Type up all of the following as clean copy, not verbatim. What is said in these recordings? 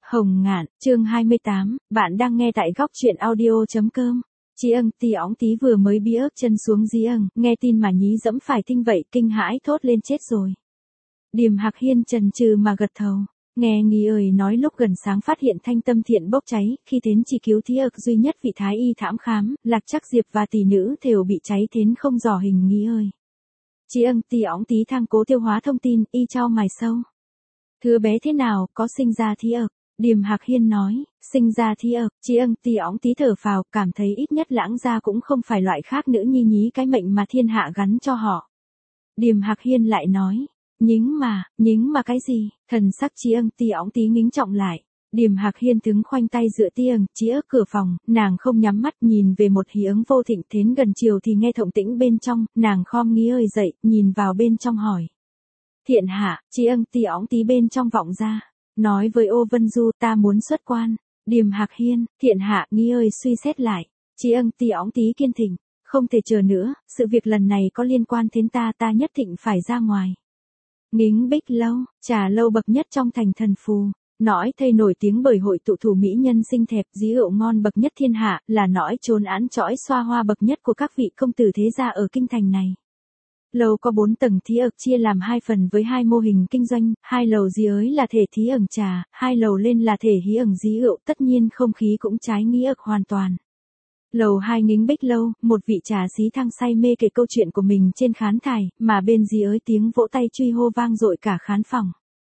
Hồng Ngạn, chương 28, bạn đang nghe tại góc truyện audio.com. Chí âng tí óng tí vừa mới bí ớt chân xuống dí âng, nghe tin mà nhí dẫm phải tinh vậy, kinh hãi thốt lên chết rồi. Điềm Hạc Hiên chần chừ mà gật thầu. Nghe nghi ơi nói lúc gần sáng phát hiện thanh tâm thiện bốc cháy, khi đến chỉ cứu thí ực duy nhất vị thái y thảm khám, lạc chắc diệp và tỷ nữ đều bị cháy thến không rõ hình nghi ơi. Chí âng tí óng tí thang cố tiêu hóa thông tin, y trao mài sâu. Thưa bé thế nào, có sinh ra thí ực? Điềm Hạc Hiên nói, sinh ra thí ực, Chí âng tí óng tí thở phào, cảm thấy ít nhất lãng gia cũng không phải loại khác nữ nhi nhí cái mệnh mà thiên hạ gắn cho họ. Điềm Hạc Hiên lại nói, nhính mà cái gì? Thần sắc Chí âng tí óng tí ngính trọng lại. Điềm Hạc Hiên đứng khoanh tay dựa Tí âng, Chí ức cửa phòng, nàng không nhắm mắt nhìn về một hí ứng vô thịnh, đến gần chiều thì nghe động tĩnh bên trong, nàng khom ngí ơi dậy, nhìn vào bên trong hỏi. Thiện hạ, Chí âng tí óng tí bên trong vọng ra, nói với Ô Vân Du ta muốn xuất quan. Điềm Hạc Hiên, thiện hạ, nghi ơi suy xét lại. Chí âng tí óng tí kiên thịnh, không thể chờ nữa, sự việc lần này có liên quan đến ta nhất định phải ra ngoài. Ngính Bích Lâu, trà lâu bậc nhất trong thành Thần Phù, nõi thây nổi tiếng bởi hội tụ thủ mỹ nhân xinh đẹp, dí rượu ngon bậc nhất thiên hạ, là nõi trốn án trõi xoa hoa bậc nhất của các vị công tử thế gia ở kinh thành này. Lầu có 4 tầng thí ực chia làm 2 phần với 2 mô hình kinh doanh, 2 lầu dưới ới là thể thí ẩn trà, 2 lầu lên là thể hí ẩn dí rượu, tất nhiên không khí cũng trái nghĩa ực hoàn toàn. Lầu 2 Ngính Bích Lâu, một vị trà xí thăng say mê kể câu chuyện của mình trên khán đài, mà bên dí ới tiếng vỗ tay truy hô vang dội cả khán phòng.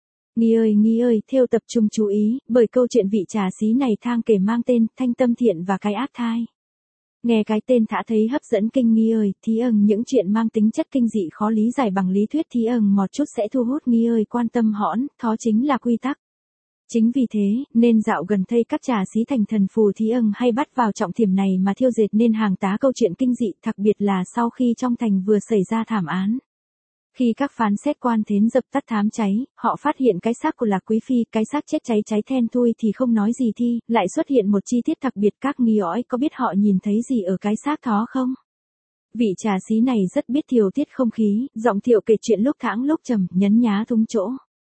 Nghi ơi, theo tập trung chú ý, bởi câu chuyện vị trà xí này thang kể mang tên Thanh Tâm Thiện và cái ác thai. Nghe cái tên thả thấy hấp dẫn kinh nghi ơi, thí âng những chuyện mang tính chất kinh dị khó lý giải bằng lý thuyết thí âng một chút sẽ thu hút nghi ơi quan tâm hõn, đó chính là quy tắc. Chính vì thế, nên dạo gần đây các trà xí thành Thần Phù thí âng hay bắt vào trọng điểm này mà thiêu dệt nên hàng tá câu chuyện kinh dị, đặc biệt là sau khi trong thành vừa xảy ra thảm án. Khi các phán xét quan đến dập tắt thám cháy, họ phát hiện cái xác của Lạc Quý Phi, cái xác chết cháy then thui thì không nói gì thi, lại xuất hiện một chi tiết đặc biệt, các nghi ỏi có biết họ nhìn thấy gì ở cái xác đó không? Vị trà xí này rất biết điều tiết không khí, giọng thiệu kể chuyện lúc thãng lúc trầm, nhấn nhá thúng chỗ.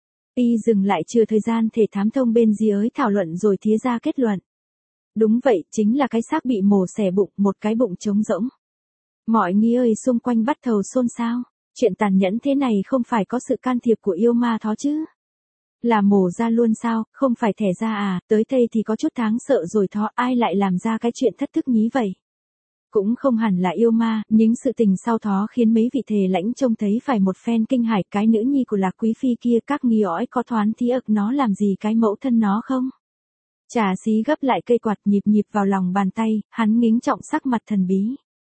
Y dừng lại chưa thời gian thể thám thông bên dưới thảo luận rồi thía ra kết luận. Đúng vậy, chính là cái xác bị mổ xẻ bụng, một cái bụng trống rỗng. Mọi nghi ơi xung quanh bắt đầu xôn xao. Chuyện tàn nhẫn thế này không phải có sự can thiệp của yêu ma thó chứ? Là mổ ra luôn sao, không phải thẻ ra à, tới đây thì có chút đáng sợ rồi thó, ai lại làm ra cái chuyện thất thức nhí vậy? Cũng không hẳn là yêu ma, những sự tình sau đó khiến mấy vị thề lãnh trông thấy phải một phen kinh hãi, cái nữ nhi của Lạc Quý Phi kia, các nghi ỏi có thoán thí ực nó làm gì cái mẫu thân nó không? Trà xí gấp lại cây quạt nhịp vào lòng bàn tay, hắn ngính trọng sắc mặt thần bí.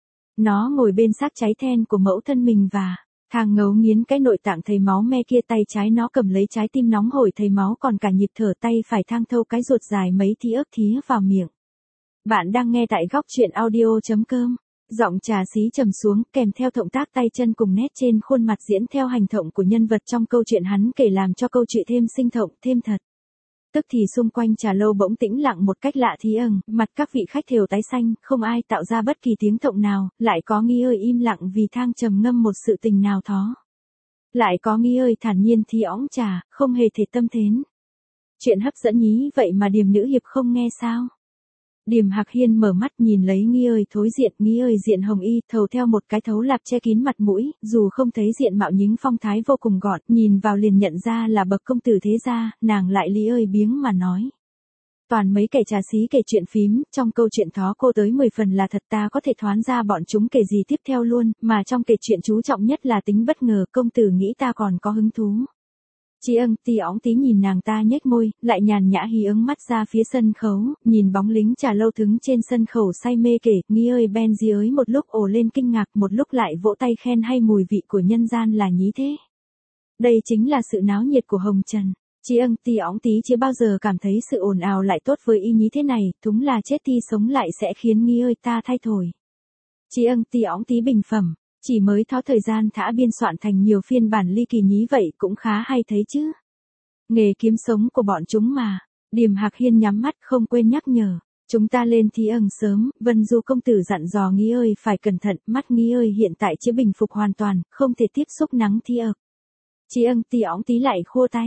Nó ngồi bên xác cháy then của mẫu thân mình và thang ngấu nghiến cái nội tạng thấy máu me kia, tay trái nó cầm lấy trái tim nóng hổi thấy máu, còn cả nhịp thở tay phải thang thâu cái ruột dài mấy thí ức thía vào miệng. Bạn đang nghe tại góc truyện audio.com. Giọng trà xí trầm xuống, kèm theo động tác tay chân cùng nét trên khuôn mặt diễn theo hành động của nhân vật trong câu chuyện hắn kể, làm cho câu chuyện thêm sinh động, thêm thật. Tức thì xung quanh trà lâu bỗng tĩnh lặng một cách lạ thí âng, mặt các vị khách thều tái xanh, không ai tạo ra bất kỳ tiếng động nào, lại có nghi ơi im lặng vì thang trầm ngâm một sự tình nào đó. Lại có nghi ơi thản nhiên thí óng trà, không hề thể tâm thến. Chuyện hấp dẫn nhí vậy mà Điềm nữ hiệp không nghe sao? Điềm Hạc Hiên mở mắt nhìn lấy nghi ơi thối diện, nghi ơi diện hồng y, thầu theo một cái thấu lạp che kín mặt mũi, dù không thấy diện mạo nhính phong thái vô cùng gọn, nhìn vào liền nhận ra là bậc công tử thế gia, nàng lại lý ơi biếng mà nói. Toàn mấy kẻ trà xí kể chuyện phím, trong câu chuyện đó cô tới 10 phần là thật, ta có thể thoán ra bọn chúng kể gì tiếp theo luôn, mà trong kể chuyện chú trọng nhất là tính bất ngờ, công tử nghĩ ta còn có hứng thú. Chí âng tí óng tí nhìn nàng ta nhếch môi, lại nhàn nhã hí ứng mắt ra phía sân khấu, nhìn bóng lính trà lâu đứng trên sân khấu say mê kể, nghi ơi ben dí ới một lúc ồ lên kinh ngạc, một lúc lại vỗ tay khen hay mùi vị của nhân gian là nhí thế. Đây chính là sự náo nhiệt của Hồng Trần. Chí âng tí óng tí chưa bao giờ cảm thấy sự ồn ào lại tốt với y nhí thế này, đúng là chết thì sống lại sẽ khiến nghi ơi ta thay thổi. Chí âng tí óng tí bình phẩm. Chỉ mới thó thời gian thả biên soạn thành nhiều phiên bản ly kỳ nhí vậy cũng khá hay thấy chứ. Nghề kiếm sống của bọn chúng mà. Điềm Hạc Hiên nhắm mắt không quên nhắc nhở. Chúng ta lên thí âng sớm, Vân Du công tử dặn dò nghi ơi phải cẩn thận, mắt nghi ơi hiện tại chưa bình phục hoàn toàn, không thể tiếp xúc nắng thí ực. Chí âng tí óng tí lại khô tay.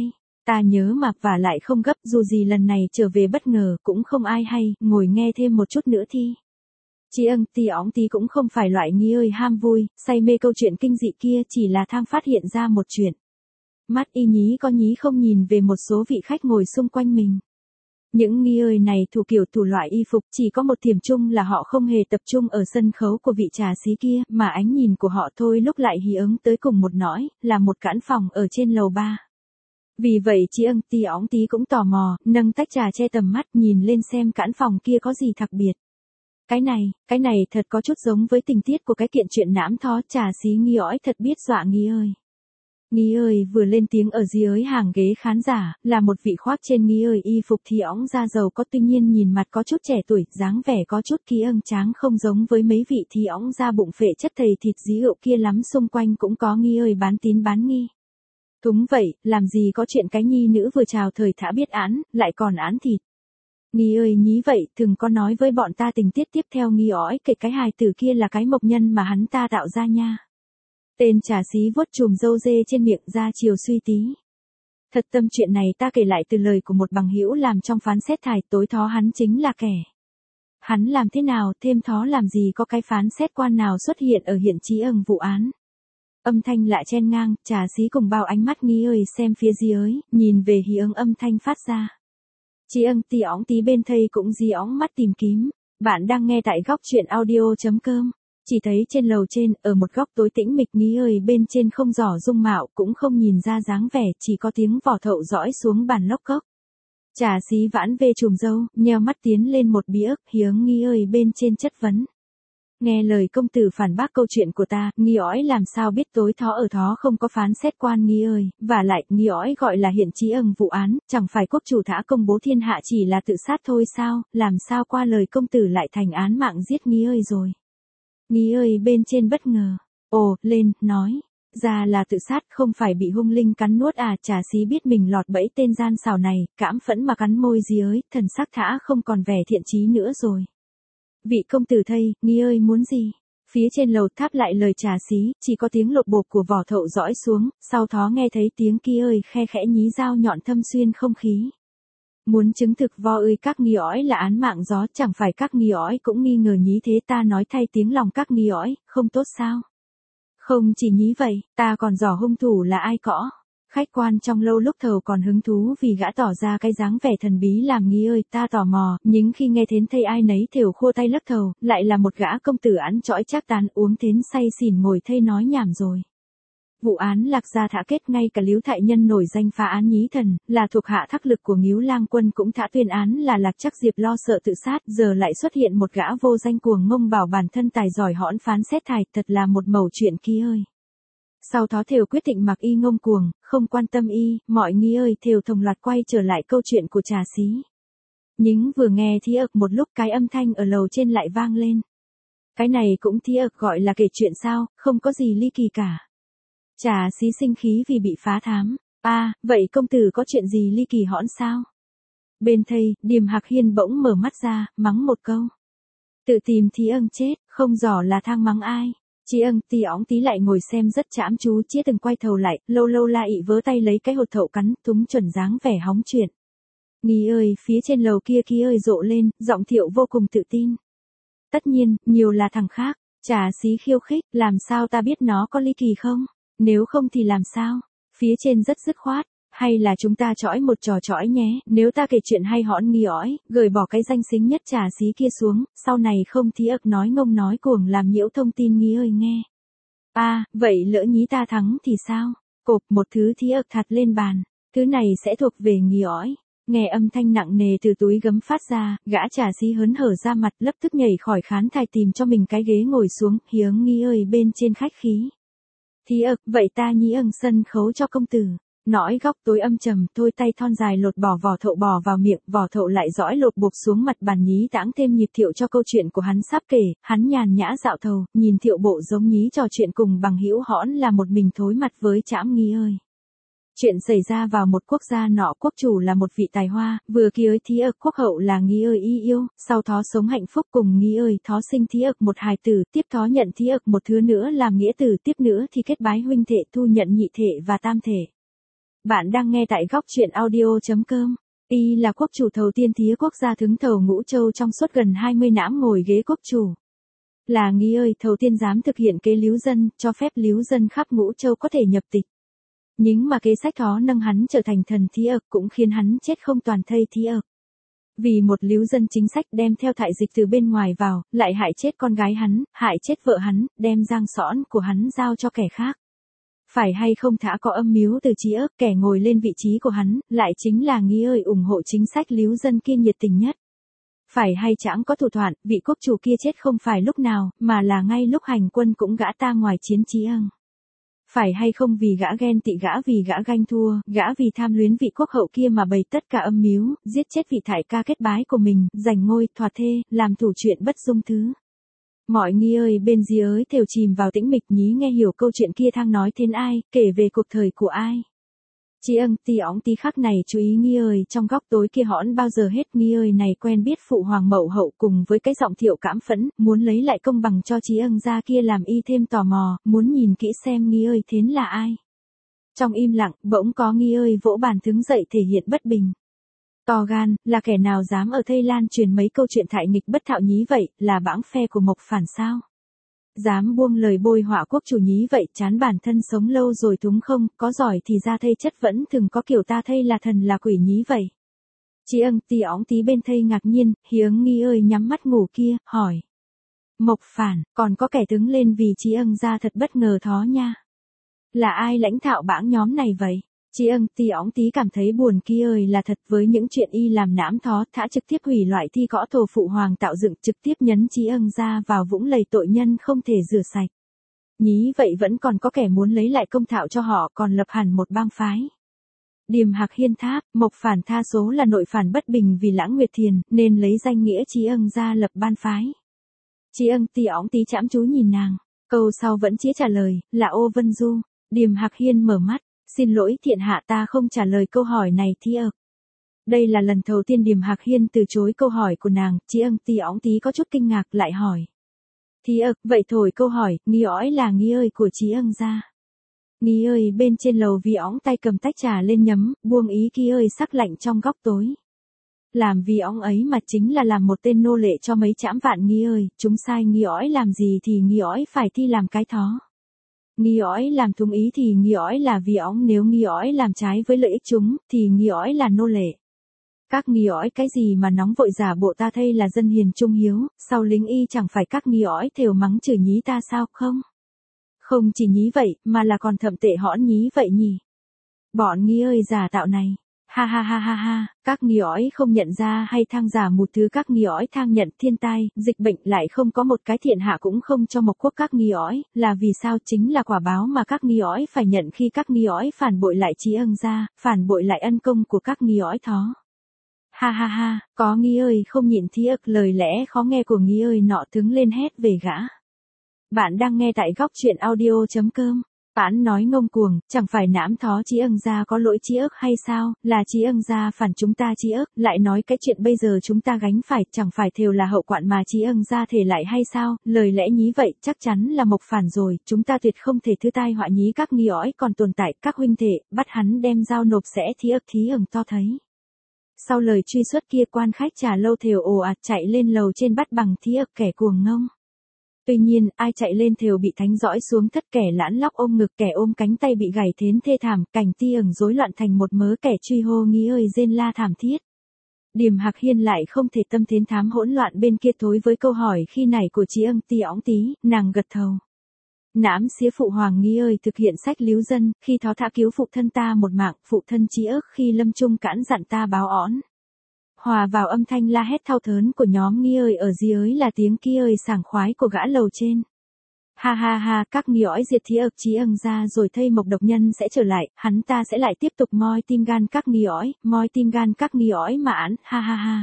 Ta nhớ mà, và lại không gấp, dù gì lần này trở về bất ngờ cũng không ai hay, ngồi nghe thêm một chút nữa thi. Chị ưng, tí óng tí cũng không phải loại nghi ơi ham vui, say mê câu chuyện kinh dị kia, chỉ là tham phát hiện ra một chuyện. Mắt y nhí có nhí không nhìn về một số vị khách ngồi xung quanh mình. Những nghi ơi này thủ kiểu thủ loại y phục, chỉ có một điểm chung là họ không hề tập trung ở sân khấu của vị trà xí kia, mà ánh nhìn của họ thôi lúc lại hí ứng tới cùng một nỗi, là một cãn phòng ở trên lầu 3. Vì vậy chị ưng, tí óng tí cũng tò mò, nâng tách trà che tầm mắt nhìn lên xem cãn phòng kia có gì đặc biệt. Cái này thật có chút giống với tình tiết của cái kiện chuyện nãm thó, trà xí nghi ói thật biết dọa nghi ơi. Nghi ơi vừa lên tiếng ở dưới hàng ghế khán giả, là một vị khoác trên nghi ơi y phục thì óng da dầu có, tuy nhiên nhìn mặt có chút trẻ tuổi, dáng vẻ có chút ký ưng tráng, không giống với mấy vị thì óng da bụng phệ chất thầy thịt dí ựu kia lắm. Xung quanh cũng có nghi ơi bán tín bán nghi. Đúng vậy, làm gì có chuyện cái nhi nữ vừa chào thời thả biết án, lại còn án thịt. Nghi ơi nhí vậy, từng có nói với bọn ta tình tiết tiếp theo nghi ói kể cái hài tử kia là cái mộc nhân mà hắn ta tạo ra nha. Tên trà xí vuốt chùm râu dê trên miệng ra chiều suy tí. Thật tâm chuyện này ta kể lại từ lời của một bằng hữu làm trong phán xét thải, tối thó hắn chính là kẻ. Hắn làm thế nào, thêm thó làm gì có cái phán xét quan nào xuất hiện ở hiện trí ưng vụ án. Âm thanh lạ chen ngang, trà xí cùng bao ánh mắt nghi ơi xem phía dưới, nhìn về hí ưng âm thanh phát ra. Chị ưng, tí óng tí bên thây cũng dí óng mắt tìm kiếm. Bạn đang nghe tại góc truyện audio.com. Chỉ thấy trên lầu trên, ở một góc tối tĩnh mịch nghi ơi bên trên không rõ dung mạo, cũng không nhìn ra dáng vẻ, chỉ có tiếng vỏ thậu dõi xuống bàn lốc cốc. Trà xí vãn về chùm râu, nheo mắt tiến lên một bĩa ức, hiếng nghi ơi bên trên chất vấn. Nghe lời công tử phản bác câu chuyện của ta, nghi ói làm sao biết tối thó ở thó không có phán xét quan nghi ơi, và lại, nghi ói gọi là hiện trí ưng vụ án, chẳng phải quốc chủ thả công bố thiên hạ chỉ là tự sát thôi sao, làm sao qua lời công tử lại thành án mạng giết nghi ơi rồi. Nghi ơi bên trên bất ngờ, ồ, lên, nói, ra là tự sát không phải bị hung linh cắn nuốt à. Trà xí biết mình lọt bẫy tên gian xảo này, cãm phẫn mà cắn môi dí ới, thần sắc thả không còn vẻ thiện chí nữa rồi. Vị công tử thây, nghi ơi muốn gì? Phía trên lầu tháp lại lời trà xí, chỉ có tiếng lột bột của vỏ thậu dõi xuống, sau đó nghe thấy tiếng kia ơi khe khẽ nhí dao nhọn thâm xuyên không khí. Muốn chứng thực vo ơi các nghi ói là án mạng gió, chẳng phải các nghi ói cũng nghi ngờ nhí thế, ta nói thay tiếng lòng các nghi ói, không tốt sao? Không chỉ nhí vậy, ta còn dò hung thủ là ai cõ. Khách quan trong lâu lúc thầu còn hứng thú vì gã tỏ ra cái dáng vẻ thần bí làm nghi ơi ta tò mò, nhưng khi nghe thến thây ai nấy thều khô tay lắc thầu, lại là một gã công tử ăn chõi chắc tán uống thến say xỉn ngồi thây nói nhảm rồi. Vụ án Lạc Gia thả kết, ngay cả Líu Thại Nhân nổi danh phá án nhí thần, là thuộc hạ thắc lực của Ngíu Lang Quân cũng thả tuyên án là Lạc Chắc Diệp lo sợ tự sát, giờ lại xuất hiện một gã vô danh cuồng ngông bảo bản thân tài giỏi hõn phán xét thải, thật là một mẩu chuyện kia ơi. Sau đó thều quyết định mặc y ngông cuồng, không quan tâm y, mọi nghi ơi thều同loạt quay trở lại câu chuyện của trà xí. Nhưng vừa nghe thí ực một lúc cái âm thanh ở lầu trên lại vang lên. Cái này cũng thí ực gọi là kể chuyện sao, không có gì ly kỳ cả. Trà xí sinh khí vì bị phá thám. Vậy công tử có chuyện gì ly kỳ hõn sao? Bên thây, Điềm Hạc Hiên bỗng mở mắt ra, mắng một câu. Tự tìm thí ưng chết, không rõ là thang mắng ai. Chị ưng, tí óng tí lại ngồi xem rất chăm chú, chĩa từng quay thầu lại, lâu lâu la ị vớ tay lấy cái hột thậu cắn, túng chuẩn dáng vẻ hóng chuyện. Nghi ơi, phía trên lầu kia ơi rộ lên, giọng Thiệu vô cùng tự tin. Tất nhiên, nhiều là thằng khác. Trà xí khiêu khích, làm sao ta biết nó có ly kỳ không? Nếu không thì làm sao? Phía trên rất dứt khoát. Hay là chúng ta chõi một trò chõi nhé, nếu ta kể chuyện hay hõn nghi ói, gửi bỏ cái danh xính nhất trà xí kia xuống, sau này không thí ực nói ngông nói cuồng làm nhiễu thông tin nghi ơi nghe. Vậy lỡ nhí ta thắng thì sao? Cộp một thứ thí ực thặt lên bàn, thứ này sẽ thuộc về nghi ói. Nghe âm thanh nặng nề từ túi gấm phát ra, gã trà xí hớn hở ra mặt lập tức nhảy khỏi khán đài tìm cho mình cái ghế ngồi xuống, hiếng nghi ơi bên trên khách khí. Thí ực, vậy ta nhí ưng sân khấu cho công tử. Nói góc tối âm trầm, thôi tay thon dài lột bỏ vỏ thậu bò vào miệng, vỏ thậu lại dõi lột bột xuống mặt bàn nhí tãng thêm nhịp Thiệu cho câu chuyện của hắn sắp kể, hắn nhàn nhã dạo thầu, nhìn Thiệu bộ giống nhí trò chuyện cùng bằng hữu hõn là một mình thối mặt với trãm nghi ơi. Chuyện xảy ra vào một quốc gia nọ, quốc chủ là một vị tài hoa, vừa kia ơi thí ực quốc hậu là nghi ơi y yêu, sau thó sống hạnh phúc cùng nghi ơi thó sinh thí ực một hài tử, tiếp thó nhận thí ực một thứ nữa làm nghĩa tử, tiếp nữa thì kết bái huynh thệ thu nhận nhị thệ và tam thệ. Bạn đang nghe tại góc truyện audio.com. Y là quốc chủ thầu tiên thía quốc gia thứng thầu Ngũ Châu trong suốt gần 20 năm ngồi ghế quốc chủ. Là Nghi ơi, thầu tiên dám thực hiện kế líu dân, cho phép líu dân khắp Ngũ Châu có thể nhập tịch. Nhưng mà kế sách đó nâng hắn trở thành thần thí ực cũng khiến hắn chết không toàn thây thí ực. Vì một líu dân chính sách đem theo thại dịch từ bên ngoài vào, lại hại chết con gái hắn, hại chết vợ hắn, đem giang sõn của hắn giao cho kẻ khác. Phải hay không thả có âm mưu từ trí ức kẻ ngồi lên vị trí của hắn, lại chính là Nghi ơi ủng hộ chính sách líu dân kia nhiệt tình nhất. Phải hay chẳng có thủ đoạn, vị quốc chủ kia chết không phải lúc nào, mà là ngay lúc hành quân cũng gã ta ngoài chiến trí âng. Phải hay không vì gã ghen tị gã vì gã ganh thua, gã vì tham luyến vị quốc hậu kia mà bày tất cả âm mưu, giết chết vị thải ca kết bái của mình, giành ngôi, thỏa thê, làm thủ chuyện bất dung thứ. Mọi Nghi ơi bên dưới ới thều chìm vào tĩnh mịch nhí nghe hiểu câu chuyện kia thang nói tên ai, kể về cuộc thời của ai. Chí âng tí óng tí khắc này chú ý Nghi ơi trong góc tối kia hõn bao giờ hết Nghi ơi này quen biết phụ hoàng mậu hậu cùng với cái giọng thiệu cảm phẫn, muốn lấy lại công bằng cho Chí âng ra kia làm y thêm tò mò, muốn nhìn kỹ xem Nghi ơi thến là ai. Trong im lặng, bỗng có Nghi ơi vỗ bàn đứng dậy thể hiện bất bình. To gan, là kẻ nào dám ở Tây Lan truyền mấy câu chuyện thại nghịch bất thạo nhí vậy, là bãng phe của Mộc Phản sao? Dám buông lời bôi họa quốc chủ nhí vậy, chán bản thân sống lâu rồi đúng không, có giỏi thì ra thây chất vẫn thường có kiểu ta thây là thần là quỷ nhí vậy. Chí âng tí óng tí bên thây ngạc nhiên, hiếng Nghi ơi nhắm mắt ngủ kia, hỏi. Mộc Phản, còn có kẻ đứng lên vì Chí âng ra thật bất ngờ thó nha. Là ai lãnh thạo bãng nhóm này vậy? Chí âng tí óng tí cảm thấy buồn kia ơi là thật với những chuyện y làm nãm thó thả trực tiếp hủy loại thi cõ thổ phụ hoàng tạo dựng trực tiếp nhấn Chí âng ra vào vũng lầy tội nhân không thể rửa sạch. Nhí vậy vẫn còn có kẻ muốn lấy lại công thạo cho họ còn lập hẳn một bang phái. Điềm Hạc Hiên Tháp, Mộc Phản tha số là nội phản bất bình vì Lãng Nguyệt Thiền nên lấy danh nghĩa Chí âng ra lập ban phái. Chí âng tí óng tí chăm chú nhìn nàng, câu sau vẫn chĩa trả lời, là Ô Vân Du. Điềm Hạc Hiên mở mắt. Xin lỗi thiện hạ ta không trả lời câu hỏi này thí ực. Đây là lần đầu tiên Điềm Hạc Hiên từ chối câu hỏi của nàng, Chí âng tí óng tí có chút kinh ngạc lại hỏi. Thí ực, vậy thổi câu hỏi, Nghi ói là Nghi ơi của Chí âng ra. Nghi ơi bên trên lầu Vi óng tay cầm tách trà lên nhấm, buông ý Nghi ơi sắc lạnh trong góc tối. Làm Vi óng ấy mà chính là làm một tên nô lệ cho mấy trảm vạn Nghi ơi, chúng sai Nghi ói làm gì thì Nghi ói phải thi làm cái thó. Nghi ói làm thúng ý thì Nghi ói là Vi óng, nếu Nghi ói làm trái với lợi ích chúng, thì Nghi ói là nô lệ. Các Nghi ói cái gì mà nóng vội giả bộ ta thây là dân hiền trung hiếu, sau lính y chẳng phải các Nghi ói thều mắng chửi nhí ta sao không? Không chỉ nhí vậy, mà là còn thậm tệ hõn nhí vậy nhỉ? Bọn Nghi ơi giả tạo này. Ha ha ha ha ha, các Nghi ói không nhận ra hay thang giả một thứ các Nghi ói thang nhận thiên tai, dịch bệnh lại không có một cái thiện hạ cũng không cho Mộc Quốc các Nghi ói, là vì sao chính là quả báo mà các Nghi ói phải nhận khi các Nghi ói phản bội lại Chí âng ra, phản bội lại ân công của các Nghi ói thó. Ha ha ha, có Nghi ơi không nhịn thí ức lời lẽ khó nghe của Nghi ơi nọ đứng lên hét về gã. Bạn đang nghe tại góc truyện audio.com. Bạn nói ngông cuồng, chẳng phải nãm thó Chí âng ra có lỗi Chí ức hay sao, là Chí âng ra phản chúng ta Chí ức, lại nói cái chuyện bây giờ chúng ta gánh phải, chẳng phải thều là hậu quả mà Chí âng ra thể lại hay sao, lời lẽ nhí vậy, chắc chắn là Mộc Phản rồi, chúng ta tuyệt không thể thứ tai họa nhí các Nghi ói còn tồn tại, các huynh thể, bắt hắn đem giao nộp sẽ thí ức to thấy. Sau lời truy xuất kia quan khách trà lâu thều ồ ạt chạy lên lầu trên bắt bằng thí ức kẻ cuồng ngông. Tuy nhiên, ai chạy lên thều bị thánh dõi xuống thất kẻ lãn lóc ôm ngực kẻ ôm cánh tay bị gảy thến thê thảm, cảnh ti ẩn rối loạn thành một mớ kẻ truy hô Nghi ơi rên la thảm thiết. Điềm Hạc Hiên lại không thể tâm thến thám hỗn loạn bên kia thối với câu hỏi khi này của Chí âng tí óng tí, nàng gật thầu. Nãm xía phụ hoàng Nghi ơi thực hiện sách líu dân, khi thó thả cứu phụ thân ta một mạng, phụ thân Chí ức khi lâm chung cản dặn ta báo ỏn. Hòa vào âm thanh la hét thao thớn của nhóm Nghi ơi ở dưới ới là tiếng kia ơi sảng khoái của gã lầu trên. Ha ha ha, các Nghi ói diệt thí ức Chí âng ra rồi thây Mộc độc nhân sẽ trở lại, hắn ta sẽ lại tiếp tục moi tim gan các Nghi ói, moi tim gan các Nghi ói mà án, ha ha ha.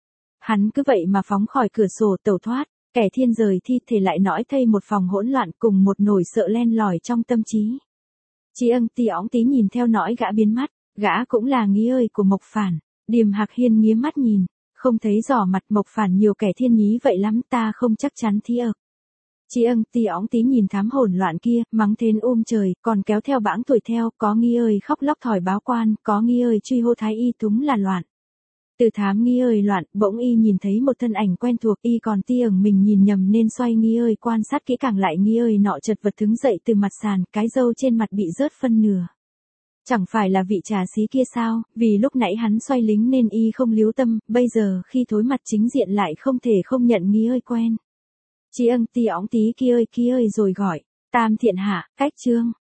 Hắn cứ vậy mà phóng khỏi cửa sổ tẩu thoát, kẻ thiên rời thi thể lại nõi thây một phòng hỗn loạn cùng một nỗi sợ len lỏi trong tâm trí. Chí âng tí óng tí nhìn theo nõi gã biến mất, gã cũng là Nghi ơi của Mộc Phản. Điềm Hạc Hiên nghía mắt nhìn, không thấy rõ mặt Mộc Phản nhiều kẻ thiên nhí vậy lắm ta không chắc chắn thí ức. Chí âng tí óng tí nhìn thám hỗn loạn kia, mắng thến trời, còn kéo theo bãng tuổi theo, có nghi ơi khóc lóc thỏi báo quan, có nghi ơi truy hô thái y túng là loạn. Từ thám nghi ơi loạn, bỗng y nhìn thấy một thân ảnh quen thuộc, y còn ti ẩn mình nhìn nhầm nên xoay nghi ơi quan sát kỹ càng lại nghi ơi nọ chật vật đứng dậy từ mặt sàn, cái râu trên mặt bị rớt phân nửa. Chẳng phải là vị trà xí kia sao, vì lúc nãy hắn xoay lính nên y không líu tâm, bây giờ khi thối mặt chính diện lại không thể không nhận nghi ơi quen. Chí âng tí óng tí kia ơi rồi gọi, Tam Thiện Hạ, cách trương.